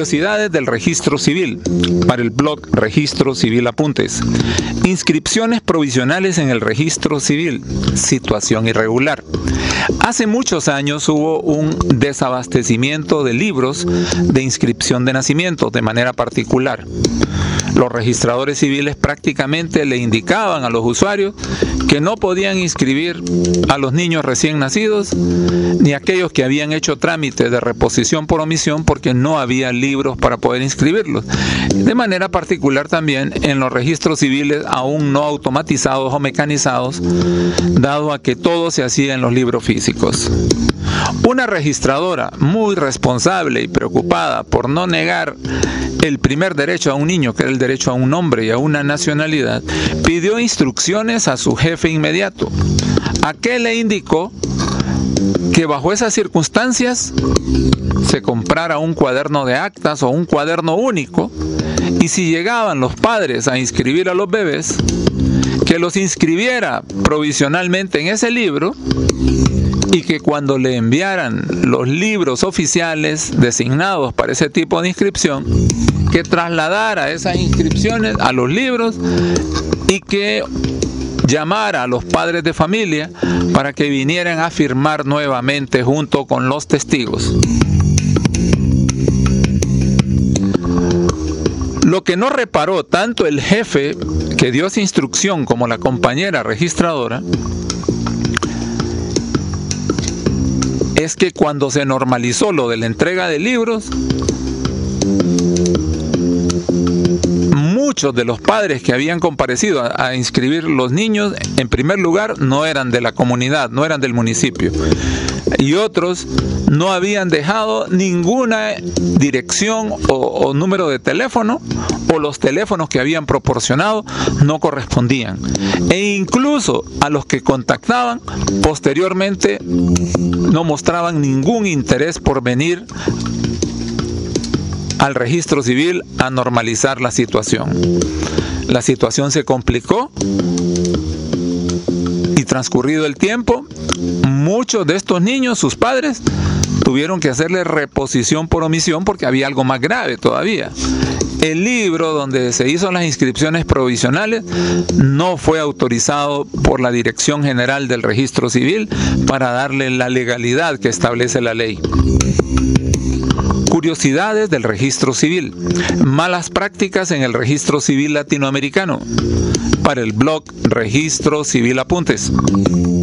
Curiosidades del registro civil, para el blog Registro Civil Apuntes. Inscripciones provisionales en el registro civil, situación irregular. Hace muchos años hubo un desabastecimiento de libros de inscripción de nacimiento de manera particular. Los registradores civiles prácticamente le indicaban a los usuarios que no podían inscribir a los niños recién nacidos ni a aquellos que habían hecho trámite de reposición por omisión porque no había libros para poder inscribirlos. De manera particular también en los registros civiles aún no automatizados o mecanizados, dado a que todo se hacía en los libros físicos. Una registradora muy responsable y preocupada por no negar el primer derecho a un niño, que era el derecho a un nombre y a una nacionalidad, pidió instrucciones a su jefe inmediato, a que le indicó que bajo esas circunstancias se comprara un cuaderno de actas o un cuaderno único, y si llegaban los padres a inscribir a los bebés, que los inscribiera provisionalmente en ese libro, y que cuando le enviaran los libros oficiales designados para ese tipo de inscripción, que trasladara esas inscripciones a los libros y que llamara a los padres de familia para que vinieran a firmar nuevamente junto con los testigos. Lo que no reparó tanto el jefe que dio esa instrucción como la compañera registradora es que cuando se normalizó lo de la entrega de libros, muchos de los padres que habían comparecido a inscribir los niños, en primer lugar, no eran de la comunidad, no eran del municipio. Y otros no habían dejado ninguna dirección o número de teléfono, o los teléfonos que habían proporcionado no correspondían. E incluso a los que contactaban, posteriormente no mostraban ningún interés por venir al registro civil a normalizar la situación. La situación se complicó y transcurrido el tiempo, muchos de estos niños, sus padres, tuvieron que hacerle reposición por omisión porque había algo más grave todavía. El libro donde se hizo las inscripciones provisionales no fue autorizado por la Dirección General del Registro Civil para darle la legalidad que establece la ley. Curiosidades del registro civil. Malas prácticas en el registro civil latinoamericano. Para el blog Registro Civil Apuntes.